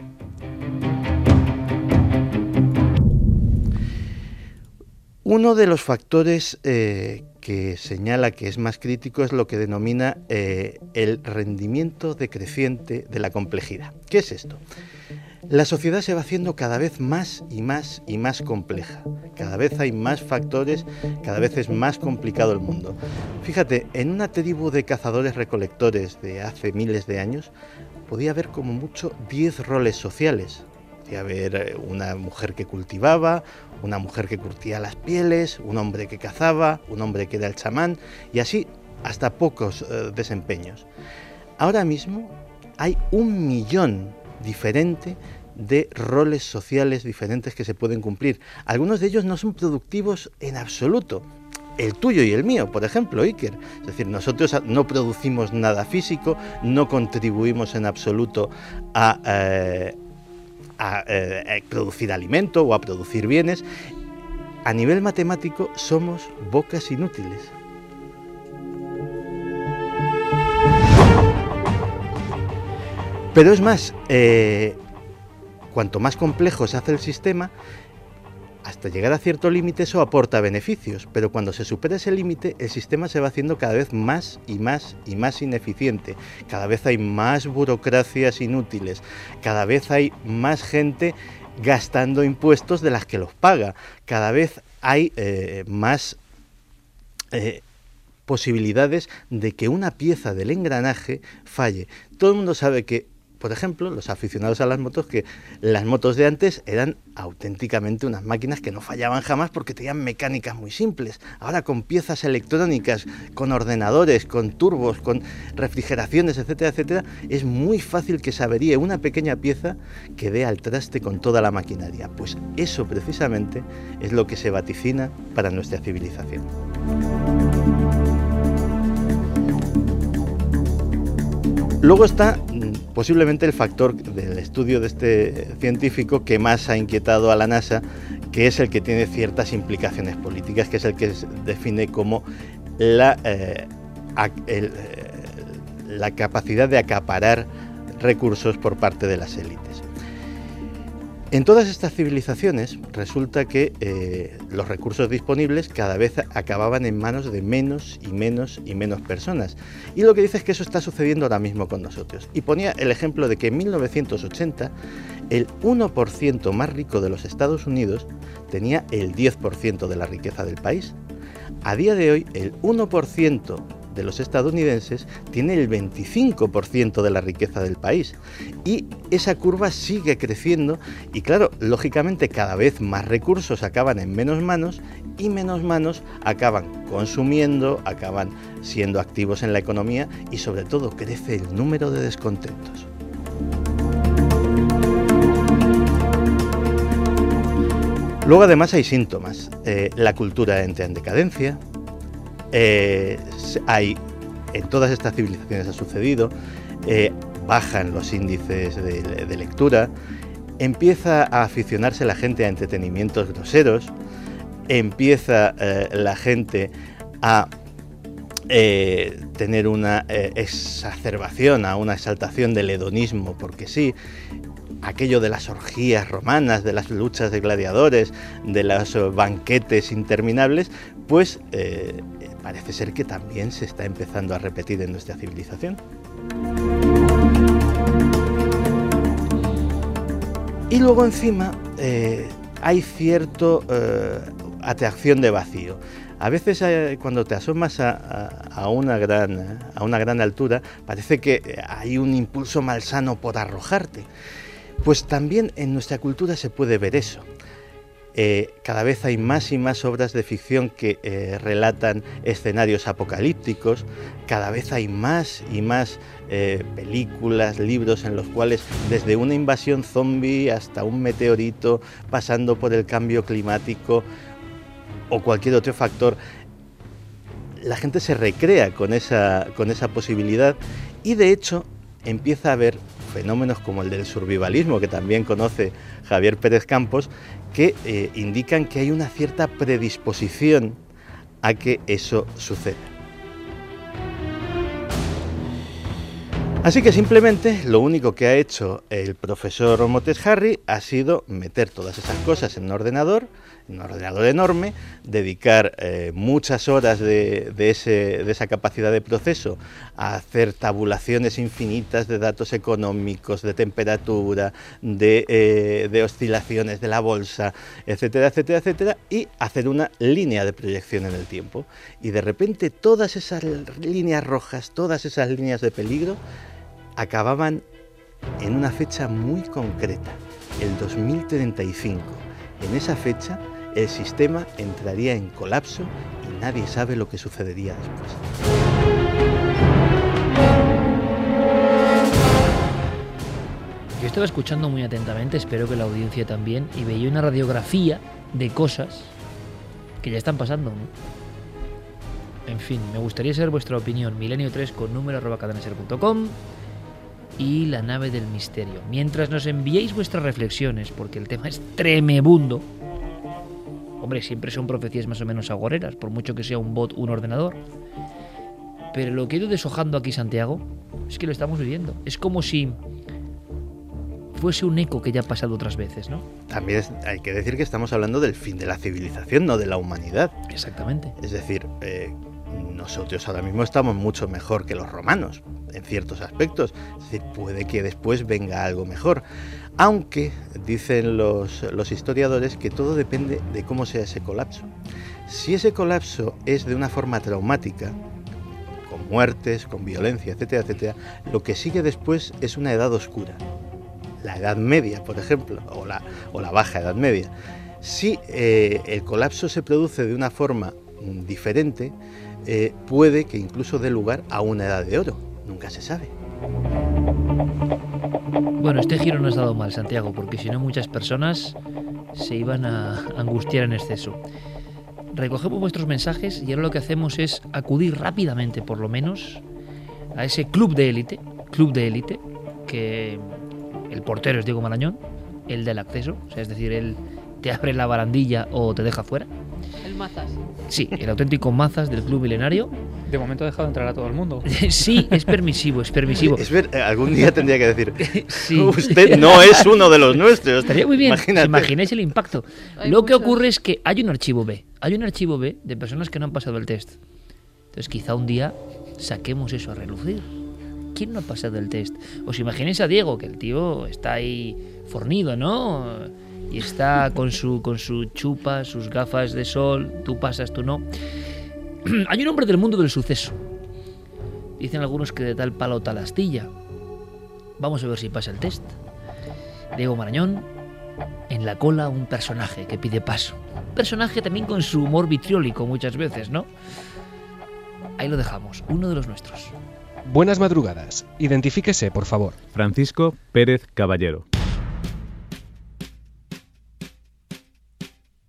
Uno de los factores que señala que es más crítico es lo que denomina el rendimiento decreciente de la complejidad. ¿Qué es esto? La sociedad se va haciendo cada vez más y más y más compleja. Cada vez hay más factores, cada vez es más complicado el mundo. Fíjate, en una tribu de cazadores-recolectores de hace miles de años, podía haber como mucho 10 roles sociales. Podía haber una mujer que cultivaba, una mujer que curtía las pieles, un hombre que cazaba, un hombre que era el chamán, y así hasta pocos desempeños. Ahora mismo hay 1 millón diferente de roles sociales diferentes que se pueden cumplir. Algunos de ellos no son productivos en absoluto. El tuyo y el mío, por ejemplo, Iker. Es decir, nosotros no producimos nada físico, no contribuimos en absoluto a producir alimento o a producir bienes. A nivel matemático somos bocas inútiles. Pero es más, cuanto más complejo se hace el sistema, hasta llegar a cierto límite eso aporta beneficios, pero cuando se supera ese límite el sistema se va haciendo cada vez más y más y más ineficiente. Cada vez hay más burocracias inútiles, cada vez hay más gente gastando impuestos de las que los paga, cada vez hay más posibilidades de que una pieza del engranaje falle. Todo el mundo sabe que, por ejemplo, los aficionados a las motos, que las motos de antes eran auténticamente unas máquinas que no fallaban jamás porque tenían mecánicas muy simples. Ahora con piezas electrónicas, con ordenadores, con turbos, con refrigeraciones, etcétera, etcétera, es muy fácil que se averíe una pequeña pieza que dé al traste con toda la maquinaria. Pues eso precisamente es lo que se vaticina para nuestra civilización. Luego está posiblemente el factor del estudio de este científico que más ha inquietado a la NASA, que es el que tiene ciertas implicaciones políticas, que es el que define como la capacidad de acaparar recursos por parte de las élites. En todas estas civilizaciones resulta que los recursos disponibles cada vez acababan en manos de menos y menos y menos personas. Y lo que dice es que eso está sucediendo ahora mismo con nosotros. Y ponía el ejemplo de que en 1980 el 1% más rico de los Estados Unidos tenía el 10% de la riqueza del país. A día de hoy el 1% de los estadounidenses tiene el 25% de la riqueza del país y esa curva sigue creciendo y claro, lógicamente cada vez más recursos acaban en menos manos y menos manos acaban consumiendo, acaban siendo activos en la economía y sobre todo crece el número de descontentos. Luego además hay síntomas, la cultura entra en decadencia. En todas estas civilizaciones ha sucedido, bajan los índices de lectura, empieza a aficionarse la gente a entretenimientos groseros, empieza la gente a tener una exacerbación, a una exaltación del hedonismo, porque sí, aquello de las orgías romanas, de las luchas de gladiadores, de los banquetes interminables, pues parece ser que también se está empezando a repetir en nuestra civilización. Y luego encima hay cierto atracción de vacío. A veces cuando te asomas a una gran altura, parece que hay un impulso malsano por arrojarte. Pues también en nuestra cultura se puede ver eso. Cada vez hay más y más obras de ficción que relatan escenarios apocalípticos, cada vez hay más y más películas, libros en los cuales desde una invasión zombie hasta un meteorito, pasando por el cambio climático o cualquier otro factor, la gente se recrea con esa posibilidad y de hecho empieza a haber fenómenos como el del survivalismo, que también conoce Javier Pérez Campos, que indican que hay una cierta predisposición a que eso suceda. Así que simplemente lo único que ha hecho el profesor Motes Harry ha sido meter todas esas cosas en un ordenador enorme, dedicar muchas horas de esa capacidad de proceso a hacer tabulaciones infinitas de datos económicos, de temperatura, de oscilaciones de la bolsa, etcétera, etcétera, etcétera, y hacer una línea de proyección en el tiempo. Y de repente todas esas líneas rojas, todas esas líneas de peligro, acababan en una fecha muy concreta, el 2035. En esa fecha el sistema entraría en colapso y nadie sabe lo que sucedería después. Yo estaba escuchando muy atentamente, espero que la audiencia también, y veía una radiografía de cosas que ya están pasando, ¿no? En fin, me gustaría saber vuestra opinión. Milenio3 con número@cadenaser.com y la nave del misterio. Mientras nos enviéis vuestras reflexiones, porque el tema es tremebundo. Hombre, siempre son profecías más o menos agoreras, por mucho que sea un bot, un ordenador. Pero lo que he ido deshojando aquí, Santiago, es que lo estamos viviendo. Es como si fuese un eco que ya ha pasado otras veces, ¿no? También hay que decir que estamos hablando del fin de la civilización, no de la humanidad. Exactamente. Es decir, nosotros ahora mismo estamos mucho mejor que los romanos, en ciertos aspectos. Es decir, puede que después venga algo mejor. Aunque dicen los historiadores que todo depende de cómo sea ese colapso. Si ese colapso es de una forma traumática, con muertes, con violencia, etcétera, etcétera, lo que sigue después es una edad oscura. La Edad Media, por ejemplo, o la Baja Edad Media. Si el colapso se produce de una forma diferente, puede que incluso dé lugar a una Edad de Oro. Nunca se sabe. Bueno, este giro no has dado mal, Santiago, porque si no muchas personas se iban a angustiar en exceso. Recogemos vuestros mensajes y ahora lo que hacemos es acudir rápidamente, por lo menos, a ese club de élite, que el portero es Diego Marañón, el del acceso, o sea, es decir, él te abre la barandilla o te deja fuera. El Mazas. Sí, el auténtico Mazas del Club Milenario. De momento ha dejado entrar a todo el mundo. Sí, es permisivo. Algún día tendría que decir, sí. Usted no es uno de los nuestros. Estaría muy bien, imagináis el impacto. Lo que muchos. ocurre es que hay un archivo B de personas que no han pasado el test. Entonces quizá un día saquemos eso a relucir. ¿Quién no ha pasado el test? Os imagináis a Diego, que el tío está ahí fornido, ¿no? Y está con su chupa, sus gafas de sol, tú pasas, tú no. Hay un hombre del mundo del suceso. Dicen algunos que de tal palo tal astilla. Vamos a ver si pasa el test. Diego Marañón, en la cola un personaje que pide paso. Un personaje también con su humor vitriólico muchas veces, ¿no? Ahí lo dejamos, uno de los nuestros. Buenas madrugadas. Identifíquese, por favor. Francisco Pérez Caballero.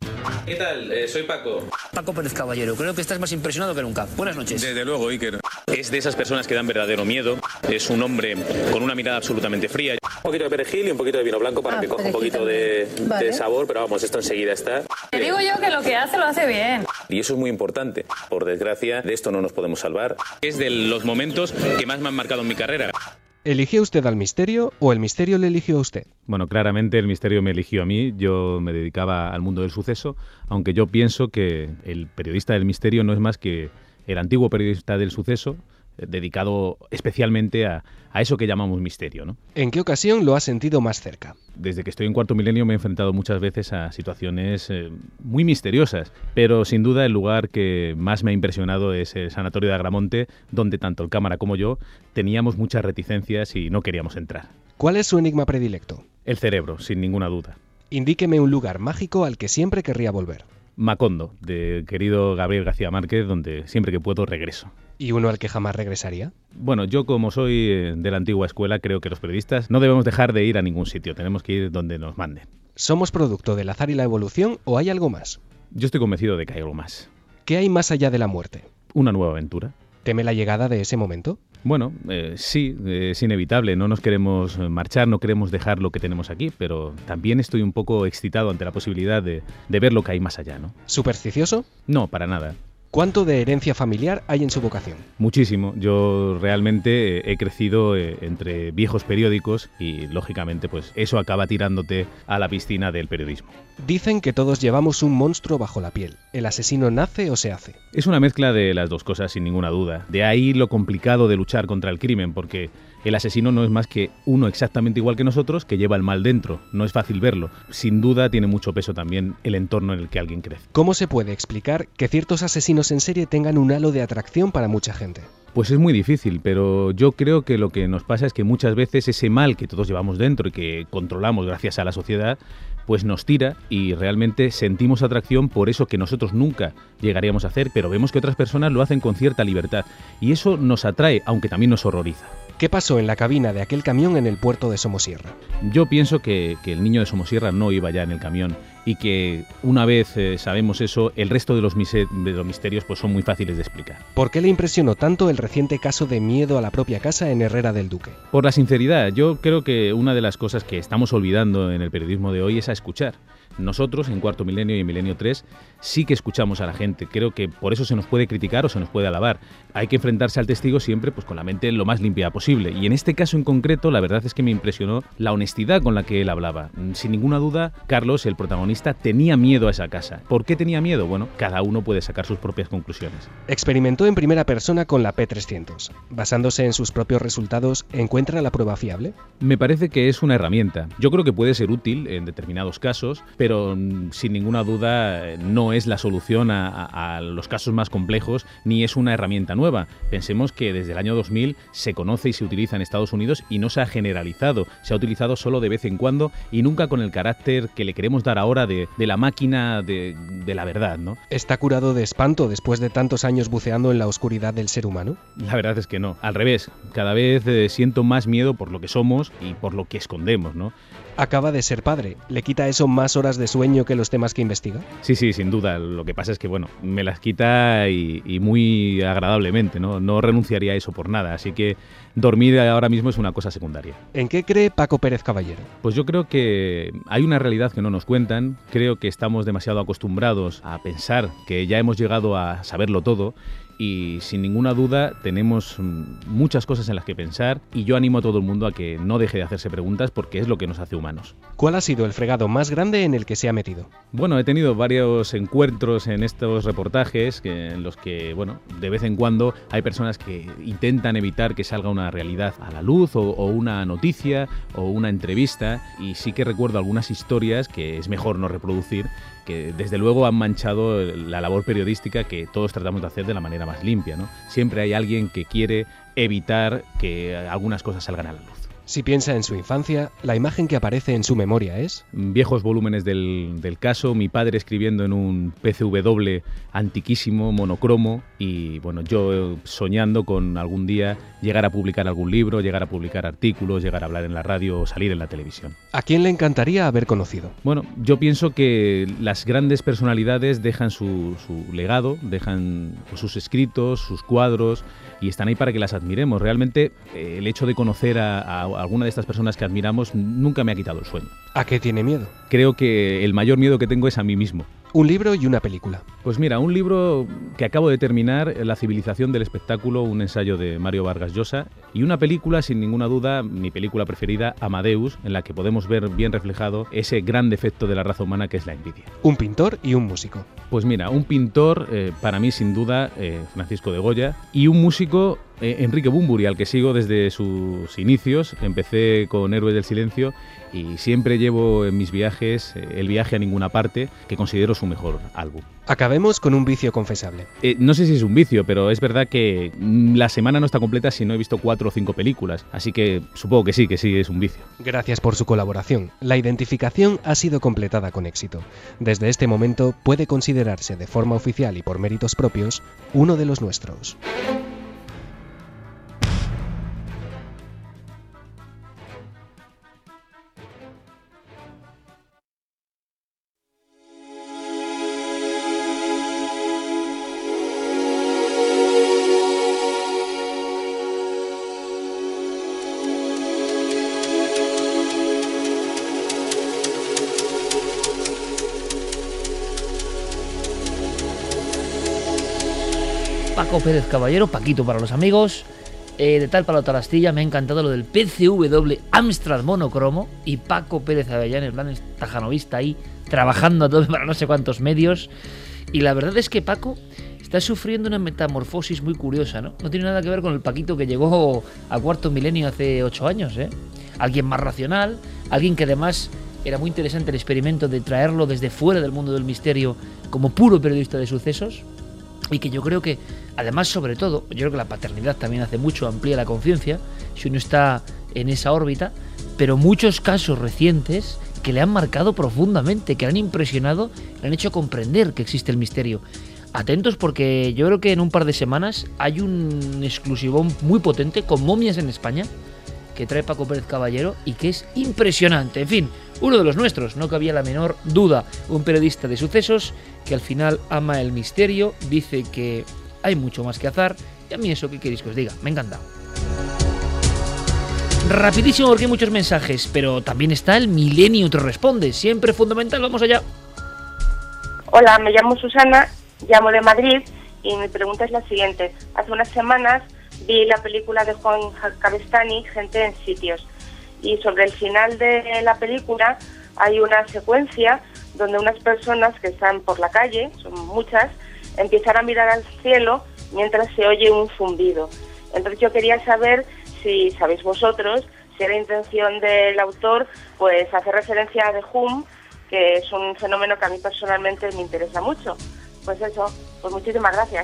¿Qué tal? Soy Paco. Paco Pérez Caballero, creo que estás más impresionado que nunca. Buenas noches. Desde luego, Iker. Es de esas personas que dan verdadero miedo. Es un hombre con una mirada absolutamente fría. Un poquito de perejil y un poquito de vino blanco para que coja un poquito de sabor, pero vamos, esto enseguida está. Te digo yo que lo que hace lo hace bien. Y eso es muy importante. Por desgracia, de esto no nos podemos salvar. Es de los momentos que más me han marcado en mi carrera. ¿Eligió usted al misterio o el misterio le eligió a usted? Bueno, claramente el misterio me eligió a mí. Yo me dedicaba al mundo del suceso, aunque yo pienso que el periodista del misterio no es más que el antiguo periodista del suceso, dedicado especialmente a eso que llamamos misterio, ¿no? ¿En qué ocasión lo ha sentido más cerca? Desde que estoy en Cuarto Milenio me he enfrentado muchas veces a situaciones muy misteriosas, pero sin duda el lugar que más me ha impresionado es el Sanatorio de Agramonte, donde tanto el cámara como yo teníamos muchas reticencias y no queríamos entrar. ¿Cuál es su enigma predilecto? El cerebro, sin ninguna duda. Indíqueme un lugar mágico al que siempre querría volver. Macondo, de querido Gabriel García Márquez, donde siempre que puedo regreso. ¿Y uno al que jamás regresaría? Bueno, yo como soy de la antigua escuela, creo que los periodistas no debemos dejar de ir a ningún sitio, tenemos que ir donde nos manden. ¿Somos producto del azar y la evolución o hay algo más? Yo estoy convencido de que hay algo más. ¿Qué hay más allá de la muerte? Una nueva aventura. ¿Teme la llegada de ese momento? Bueno, sí, es inevitable, no nos queremos marchar, no queremos dejar lo que tenemos aquí, pero también estoy un poco excitado ante la posibilidad de ver lo que hay más allá, ¿no? ¿Supersticioso? No, para nada. ¿Cuánto de herencia familiar hay en su vocación? Muchísimo. Yo realmente he crecido entre viejos periódicos y, lógicamente, pues eso acaba tirándote a la piscina del periodismo. Dicen que todos llevamos un monstruo bajo la piel. ¿El asesino nace o se hace? Es una mezcla de las dos cosas, sin ninguna duda. De ahí lo complicado de luchar contra el crimen, porque el asesino no es más que uno exactamente igual que nosotros que lleva el mal dentro. No es fácil verlo. Sin duda tiene mucho peso también el entorno en el que alguien crece. ¿Cómo se puede explicar que ciertos asesinos en serie tengan un halo de atracción para mucha gente? Pues es muy difícil, pero yo creo que lo que nos pasa es que muchas veces ese mal que todos llevamos dentro y que controlamos gracias a la sociedad, pues nos tira y realmente sentimos atracción por eso que nosotros nunca llegaríamos a hacer, pero vemos que otras personas lo hacen con cierta libertad y eso nos atrae, aunque también nos horroriza. ¿Qué pasó en la cabina de aquel camión en el puerto de Somosierra? Yo pienso que el niño de Somosierra no iba ya en el camión y que una vez sabemos eso, el resto de los misterios pues son muy fáciles de explicar. ¿Por qué le impresionó tanto el reciente caso de miedo a la propia casa en Herrera del Duque? Por la sinceridad. Yo creo que una de las cosas que estamos olvidando en el periodismo de hoy es a escuchar. Nosotros, en Cuarto Milenio y en Milenio 3, sí que escuchamos a la gente. Creo que por eso se nos puede criticar o se nos puede alabar. Hay que enfrentarse al testigo siempre pues con la mente lo más limpia posible. Y en este caso en concreto, la verdad es que me impresionó la honestidad con la que él hablaba. Sin ninguna duda, Carlos, el protagonista, tenía miedo a esa casa. ¿Por qué tenía miedo? Bueno, cada uno puede sacar sus propias conclusiones. Experimentó en primera persona con la P300. Basándose en sus propios resultados, ¿encuentra la prueba fiable? Me parece que es una herramienta. Yo creo que puede ser útil en determinados casos, pero sin ninguna duda no es la solución a los casos más complejos, ni es una herramienta nueva. Pensemos que desde el año 2000 se conoce y se utiliza en Estados Unidos y no se ha generalizado. Se ha utilizado solo de vez en cuando y nunca con el carácter que le queremos dar ahora de la máquina de la verdad, ¿no? ¿Está curado de espanto después de tantos años buceando en la oscuridad del ser humano? La verdad es que no. Al revés, cada vez siento más miedo por lo que somos y por lo que escondemos, ¿no? Acaba de ser padre. ¿Le quita eso más horas de sueño que los temas que investiga? Sí, sin duda. Lo que pasa es que, bueno, me las quita y muy agradablemente, ¿no? No renunciaría a eso por nada. Así que dormir ahora mismo es una cosa secundaria. ¿En qué cree Paco Pérez Caballero? Pues yo creo que hay una realidad que no nos cuentan. Creo que estamos demasiado acostumbrados a pensar que ya hemos llegado a saberlo todo. Y sin ninguna duda tenemos muchas cosas en las que pensar y yo animo a todo el mundo a que no deje de hacerse preguntas porque es lo que nos hace humanos. ¿Cuál ha sido el fregado más grande en el que se ha metido? Bueno, he tenido varios encuentros en estos reportajes en los que, bueno, de vez en cuando hay personas que intentan evitar que salga una realidad a la luz o una noticia o una entrevista y sí que recuerdo algunas historias que es mejor no reproducir que desde luego han manchado la labor periodística que todos tratamos de hacer de la manera más limpia, ¿no? Siempre hay alguien que quiere evitar que algunas cosas salgan a la luz. Si piensa en su infancia, la imagen que aparece en su memoria es... Viejos volúmenes del caso, mi padre escribiendo en un PCW antiquísimo, monocromo, y bueno, yo soñando con algún día llegar a publicar algún libro, llegar a publicar artículos, llegar a hablar en la radio o salir en la televisión. ¿A quién le encantaría haber conocido? Bueno, yo pienso que las grandes personalidades dejan su legado, dejan sus escritos, sus cuadros, y están ahí para que las admiremos. Realmente el hecho de conocer a alguna de estas personas que admiramos nunca me ha quitado el sueño. ¿A qué tiene miedo? Creo que el mayor miedo que tengo es a mí mismo. Un libro y una película. Pues mira, un libro que acabo de terminar, La civilización del espectáculo, un ensayo de Mario Vargas Llosa, y una película, sin ninguna duda, mi película preferida, Amadeus, en la que podemos ver bien reflejado ese gran defecto de la raza humana que es la envidia. Un pintor y un músico. Pues mira, un pintor, para mí sin duda, Francisco de Goya, y un músico, Enrique Bunbury, al que sigo desde sus inicios. Empecé con Héroes del Silencio y siempre llevo en mis viajes El viaje a ninguna parte, que considero su mejor álbum. Acabemos con un vicio confesable. No sé si es un vicio, pero es verdad que la semana no está completa si no he visto 4 o 5 películas, así que supongo que sí es un vicio. Gracias por su colaboración. La identificación ha sido completada con éxito. Desde este momento puede considerarse de forma oficial y por méritos propios uno de los nuestros. Paco Pérez Caballero, Paquito para los amigos, de tal palo tal astilla. Me ha encantado lo del PCW Amstrad monocromo y Paco Pérez Avellán, en plan tajanovista ahí, trabajando a todo para no sé cuántos medios. Y la verdad es que Paco está sufriendo una metamorfosis muy curiosa, ¿no? No tiene nada que ver con el Paquito que llegó a Cuarto Milenio hace 8 años, ¿eh? Alguien más racional, alguien que además era muy interesante el experimento de traerlo desde fuera del mundo del misterio como puro periodista de sucesos. Y que yo creo que, además, sobre todo, yo creo que la paternidad también hace mucho, amplía la conciencia, si uno está en esa órbita, pero muchos casos recientes que le han marcado profundamente, que le han impresionado, le han hecho comprender que existe el misterio. Atentos porque yo creo que en un par de semanas hay un exclusivón muy potente con momias en España, que trae Paco Pérez Caballero y que es impresionante. En fin, uno de los nuestros, no cabía la menor duda. Un periodista de sucesos que al final ama el misterio, dice que hay mucho más que azar, y a mí eso, ¿qué queréis que os diga? Me encanta. Rapidísimo porque hay muchos mensajes, pero también está el Milenio te responde, siempre fundamental. Vamos allá. Hola, me llamo Susana, llamo de Madrid y mi pregunta es la siguiente. Hace unas semanas vi la película de Juan Cabestany, Gente en sitios, y sobre el final de la película hay una secuencia donde unas personas que están por la calle, son muchas, empiezan a mirar al cielo mientras se oye un zumbido. Entonces yo quería saber si sabéis vosotros, si era intención del autor pues hacer referencia a The Hum, que es un fenómeno que a mí personalmente me interesa mucho. Pues eso, pues muchísimas gracias.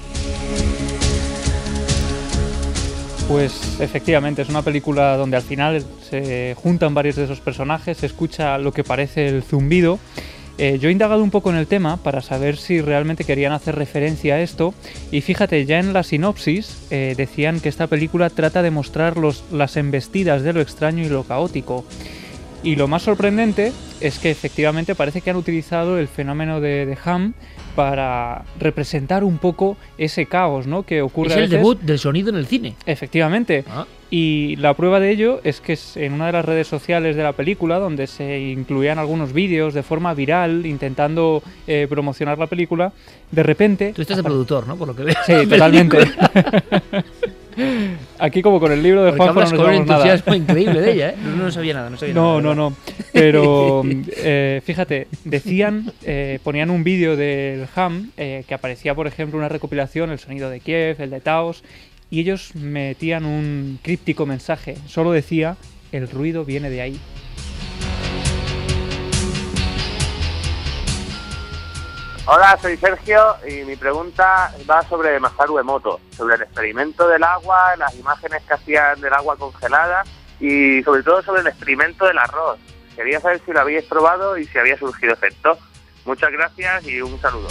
Pues efectivamente, es una película donde al final se juntan varios de esos personajes, se escucha lo que parece el zumbido. Yo he indagado un poco en el tema para saber si realmente querían hacer referencia a esto, y fíjate, ya en la sinopsis decían que esta película trata de mostrar las embestidas de lo extraño y lo caótico. Y lo más sorprendente es que efectivamente parece que han utilizado el fenómeno de Ham para representar un poco ese caos, ¿no?, que ocurre a veces. Es el debut del sonido en el cine. Efectivamente. Y la prueba de ello es que en una de las redes sociales de la película, donde se incluían algunos vídeos de forma viral intentando promocionar la película, de repente... Tú estás de productor, ¿no?, por lo que veo. Sí, totalmente. Aquí como con el libro de Juanjo no nos llevamos nada. Con un entusiasmo increíble de ella, ¿eh? No sabía nada, No. Pero fíjate, decían, ponían un vídeo del Ham que aparecía, por ejemplo, una recopilación, el sonido de Kiev, el de Taos, y ellos metían un críptico mensaje. Solo decía, el ruido viene de ahí. Hola, soy Sergio y mi pregunta va sobre Masaru Emoto, sobre el experimento del agua, las imágenes que hacían del agua congelada y sobre todo sobre el experimento del arroz. Quería saber si lo habíais probado y si había surgido efecto. Muchas gracias y un saludo.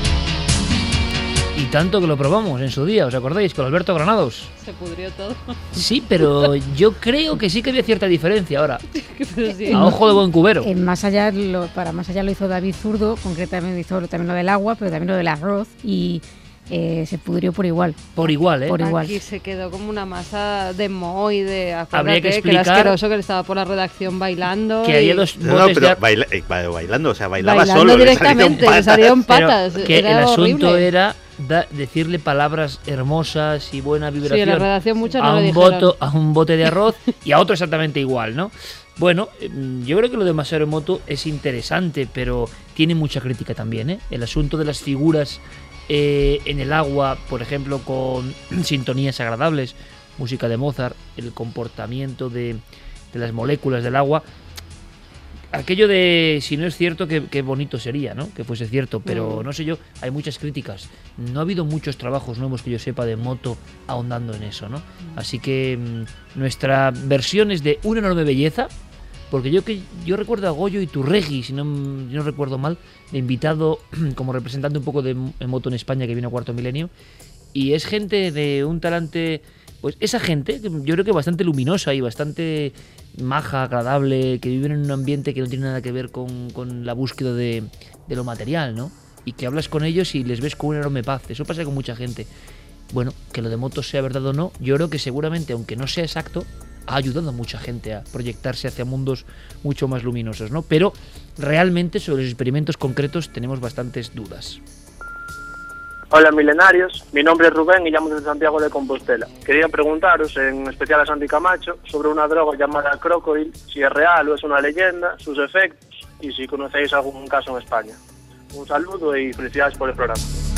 Y tanto que lo probamos en su día, ¿os acordáis? Con Alberto Granados. Se pudrió todo. Sí, pero yo creo que sí que había cierta diferencia ahora. Sí. A ojo de buen cubero. Más allá lo hizo David Zurdo, concretamente hizo también lo del agua, pero también lo del arroz, y se pudrió por igual. Por igual, ¿eh? Por igual. Aquí se quedó como una masa de moho y de... Habría que explicar... Que era asqueroso, que estaba por la redacción bailando. Que había dos botes no, pero bailando, o sea, bailaba bailando solo. directamente, le salieron patas. Que era el asunto horrible. era decirle palabras hermosas y buena vibración. Sí, en la redacción muchas no a le un dijeron. a un bote de arroz y a otro exactamente igual, ¿no? Bueno, yo creo que lo de Masaru Emoto es interesante, pero tiene mucha crítica también, ¿eh? El asunto de las figuras en el agua, por ejemplo, con sintonías agradables, música de Mozart, el comportamiento de las moléculas del agua. Aquello de si no es cierto, qué bonito sería, ¿no? Que fuese cierto, pero no sé yo, hay muchas críticas. No ha habido muchos trabajos nuevos que yo sepa de Emoto ahondando en eso, ¿no? Así que nuestra versión es de una enorme belleza, porque yo recuerdo a Goyo Iturregui, si no recuerdo mal, de invitado como representante un poco de Emoto en España, que vino a Cuarto Milenio, y es gente de un talante, pues esa gente, yo creo que bastante luminosa y bastante maja, agradable, que viven en un ambiente que no tiene nada que ver con la búsqueda de lo material, ¿no? Y que hablas con ellos y les ves con una enorme paz. Eso pasa con mucha gente. Bueno, que lo de Emoto sea verdad o no, yo creo que seguramente, aunque no sea exacto, ha ayudado a mucha gente a proyectarse hacia mundos mucho más luminosos, ¿no? Pero realmente sobre los experimentos concretos tenemos bastantes dudas. Hola milenarios, mi nombre es Rubén y llamo desde Santiago de Compostela. Quería preguntaros, en especial a Santi Camacho, sobre una droga llamada Crocodile, si es real o es una leyenda, sus efectos y si conocéis algún caso en España. Un saludo y felicidades por el programa.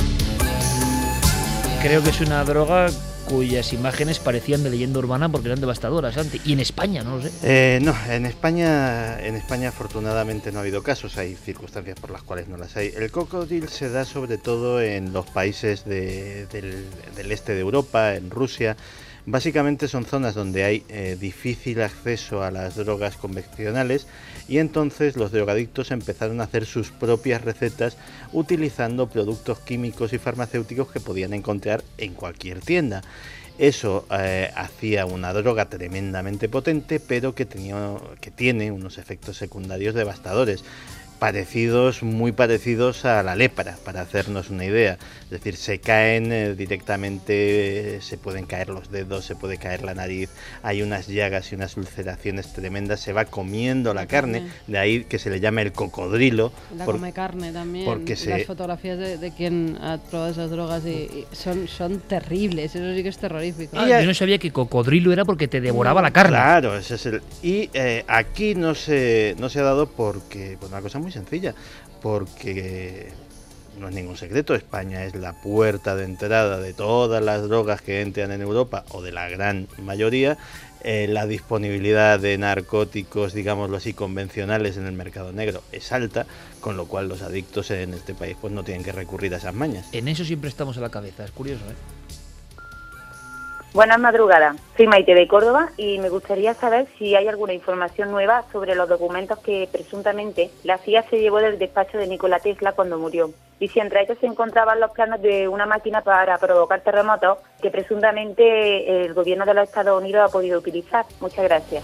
Creo que es una droga cuyas imágenes parecían de leyenda urbana porque eran devastadoras, Santi. Y en España, no lo sé. No, en España afortunadamente no ha habido casos, hay circunstancias por las cuales no las hay. El cocodrilo se da sobre todo en los países del este de Europa, en Rusia. Básicamente son zonas donde hay difícil acceso a las drogas convencionales y entonces los drogadictos empezaron a hacer sus propias recetas utilizando productos químicos y farmacéuticos que podían encontrar en cualquier tienda. Eso hacía una droga tremendamente potente, pero que tiene unos efectos secundarios devastadores. Muy parecidos a la lepra, para hacernos una idea. Es decir, se caen directamente, se pueden caer los dedos, se puede caer la nariz, hay unas llagas y unas ulceraciones tremendas, se va comiendo la carne, de ahí que se le llama el cocodrilo. Come carne también, las fotografías de quien ha probado esas drogas y son terribles, eso sí que es terrorífico. Yo no sabía que cocodrilo era porque te devoraba la carne. Claro, ese es y aquí no se ha dado porque, pues una cosa muy sencilla, porque no es ningún secreto, España es la puerta de entrada de todas las drogas que entran en Europa, o de la gran mayoría. La disponibilidad de narcóticos, digámoslo así, convencionales en el mercado negro es alta, con lo cual los adictos en este país pues no tienen que recurrir a esas mañas. En eso siempre estamos a la cabeza, es curioso, ¿eh? Buenas madrugadas, soy Maite de Córdoba y me gustaría saber si hay alguna información nueva sobre los documentos que presuntamente la CIA se llevó del despacho de Nikola Tesla cuando murió. Y si entre ellos se encontraban los planos de una máquina para provocar terremotos que presuntamente el gobierno de los Estados Unidos ha podido utilizar. Muchas gracias.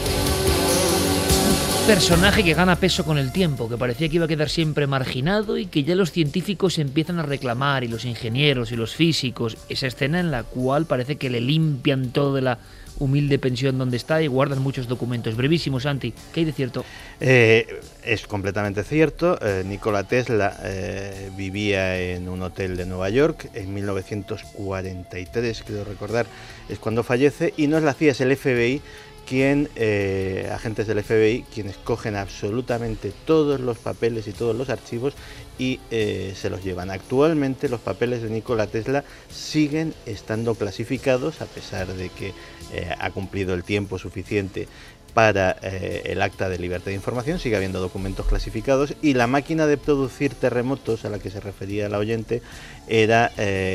Personaje que gana peso con el tiempo, que parecía que iba a quedar siempre marginado y que ya los científicos empiezan a reclamar, y los ingenieros y los físicos, esa escena en la cual parece que le limpian todo de la humilde pensión donde está y guardan muchos documentos. Brevísimo, Santi, ¿qué hay de cierto? Es completamente cierto. Nikola Tesla vivía en un hotel de Nueva York en 1943, creo recordar, es cuando fallece, y no es la CIA, es el FBI agentes del FBI, quienes cogen absolutamente todos los papeles y todos los archivos y se los llevan. Actualmente los papeles de Nikola Tesla siguen estando clasificados, a pesar de que ha cumplido el tiempo suficiente para el acta de libertad de información, sigue habiendo documentos clasificados, y la máquina de producir terremotos a la que se refería la oyente era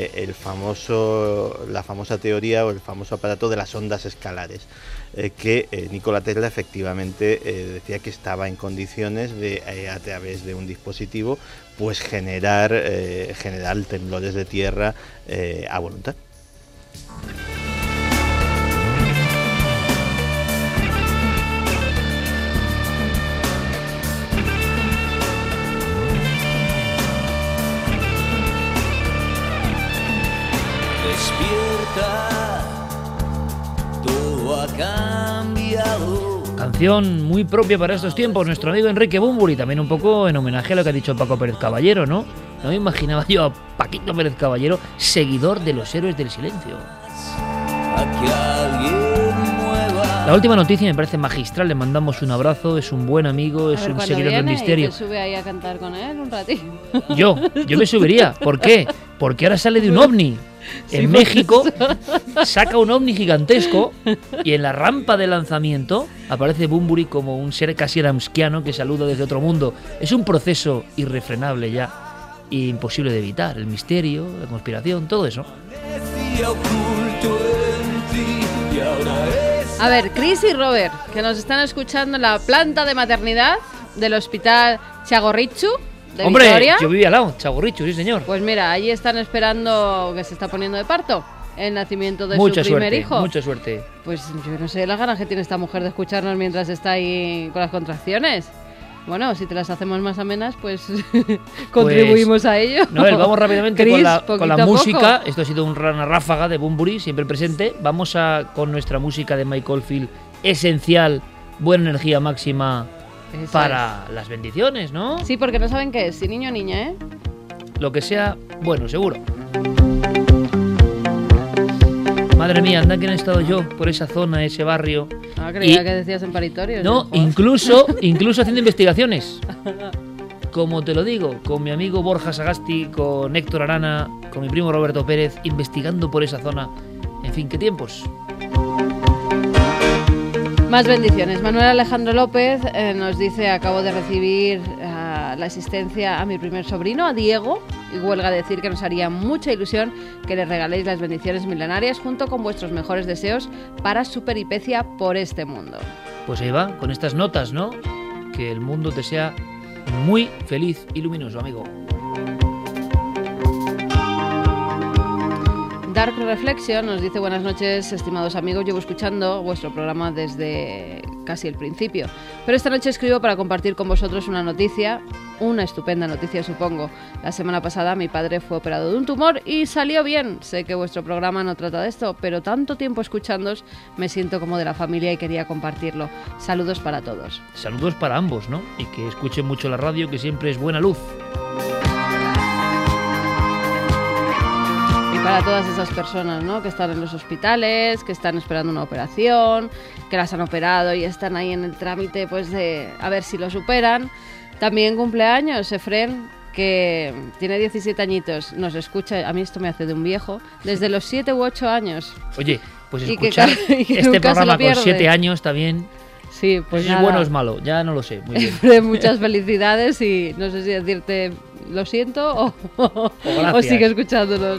la famosa teoría o el famoso aparato de las ondas escalares, que Nikola Tesla efectivamente decía que estaba en condiciones de, a través de un dispositivo, pues generar temblores de tierra a voluntad. Despierta, todo ha cambiado. Canción muy propia para estos tiempos, nuestro amigo Enrique Bunbury, también un poco en homenaje a lo que ha dicho Paco Pérez Caballero, ¿no? No me imaginaba yo a Paquito Pérez Caballero, seguidor de los Héroes del Silencio. La última noticia me parece magistral, le mandamos un abrazo, es un buen amigo, es un seguidor del misterio. ¿Y te sube ahí a cantar con él un ratito? Yo me subiría. ¿Por qué? Porque ahora sale de un ovni. En México saca un ovni gigantesco y en la rampa de lanzamiento aparece Bunbury como un ser casi adamskiano que saluda desde otro mundo. Es un proceso irrefrenable ya, e imposible de evitar. El misterio, la conspiración, todo eso. A ver, Chris y Robert, que nos están escuchando en la planta de maternidad del hospital Txagorritxu de Hombre, Vitoria. Yo vivía al lado, Txagorritxu, sí señor. Pues mira, allí están esperando, que se está poniendo de parto, el nacimiento de su primer hijo. Mucha suerte. Pues yo no sé las ganas que tiene esta mujer de escucharnos mientras está ahí con las contracciones. Bueno, si te las hacemos más amenas, pues contribuimos a ello. Noel, vamos rápidamente Chris, con la música. Esto ha sido una ráfaga de Bunbury, siempre presente. Vamos con nuestra música de Mike Oldfield, esencial, buena energía máxima. Eso para las bendiciones, ¿no? Sí, porque no saben qué es, si niño o niña, ¿eh? Lo que sea, bueno, seguro. Madre mía, anda que no he estado yo por esa zona, ese barrio. Ah, creía que decías en paritorios. No, incluso haciendo investigaciones. Como te lo digo, con mi amigo Borja Sagasti, con Héctor Arana, con mi primo Roberto Pérez, investigando por esa zona. En fin, ¿qué tiempos? Más bendiciones. Manuel Alejandro López nos dice: acabo de recibir la asistencia a mi primer sobrino, a Diego, y huelga decir que nos haría mucha ilusión que le regaléis las bendiciones milenarias junto con vuestros mejores deseos para su peripecia por este mundo. Pues ahí va, con estas notas, ¿no? Que el mundo te sea muy feliz y luminoso, amigo. Dark Reflection nos dice: buenas noches, estimados amigos, llevo escuchando vuestro programa desde casi el principio, pero esta noche escribo para compartir con vosotros una noticia, una estupenda noticia supongo. La semana pasada mi padre fue operado de un tumor y salió bien. Sé que vuestro programa no trata de esto, pero tanto tiempo escuchándoos me siento como de la familia y quería compartirlo. Saludos para todos. Saludos para ambos, ¿no? Y que escuchen mucho la radio, que siempre es buena luz. Para todas esas personas, ¿no?, que están en los hospitales, que están esperando una operación, que las han operado y están ahí en el trámite, pues de a ver si lo superan. También cumpleaños Efren, que tiene 17 añitos, nos escucha, a mí esto me hace de un viejo, desde los 7 u 8 años. Oye, pues escuchar este programa con 7 años también. Sí, pues ¿es bueno o es malo? Ya no lo sé. Muy bien. Efren, muchas felicidades y no sé si decirte lo siento o sigue escuchándonos.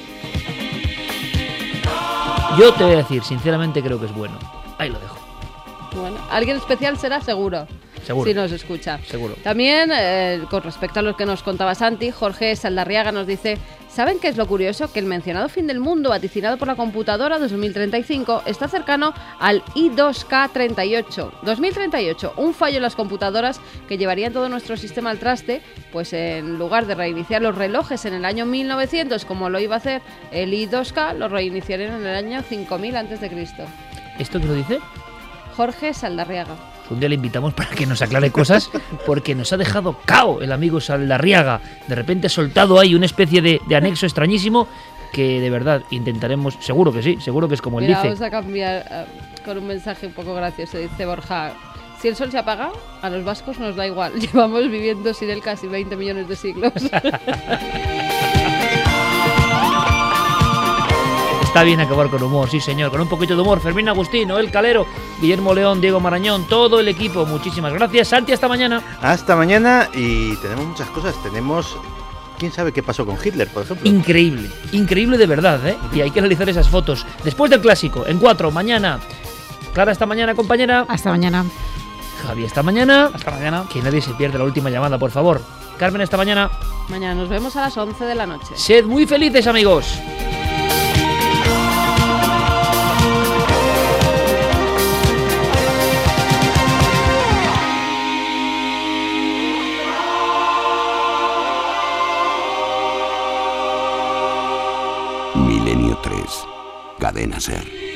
Yo te voy a decir, sinceramente creo que es bueno. Ahí lo dejo. Bueno, alguien especial será seguro. Seguro. Si nos escucha. Seguro. También, con respecto a lo que nos contaba Santi, Jorge Saldarriaga nos dice: ¿saben qué es lo curioso? Que el mencionado fin del mundo, vaticinado por la computadora 2035, está cercano al I2K38. 2038, un fallo en las computadoras que llevaría todo nuestro sistema al traste, pues en lugar de reiniciar los relojes en el año 1900, como lo iba a hacer el I2K, lo reiniciarían en el año 5000 a.C. ¿Esto qué lo dice? Jorge Saldarriaga. Un día le invitamos para que nos aclare cosas, porque nos ha dejado cao el amigo Saldarriaga. De repente ha soltado ahí una especie de anexo extrañísimo que de verdad intentaremos, seguro que sí, seguro que es como él dice. Vamos a cambiar con un mensaje un poco gracioso. Dice Borja: si el sol se apaga, a los vascos nos da igual. Llevamos viviendo sin él casi 20 millones de siglos. Está bien acabar con humor, sí señor, con un poquito de humor. Fermín Agustín, Noel Calero, Guillermo León, Diego Marañón, todo el equipo, muchísimas gracias. Santi, hasta mañana. Hasta mañana, y tenemos muchas cosas. Tenemos... ¿Quién sabe qué pasó con Hitler, por ejemplo? Increíble, increíble de verdad, ¿eh? Y hay que analizar esas fotos. Después del clásico, en 4, mañana. Clara, hasta mañana, compañera. Hasta mañana. Javi, hasta mañana. Hasta mañana. Que nadie se pierda la última llamada, por favor. Carmen, hasta mañana. Mañana nos vemos a las 11 de la noche. Sed muy felices, amigos. Milenio 3, Cadena SER.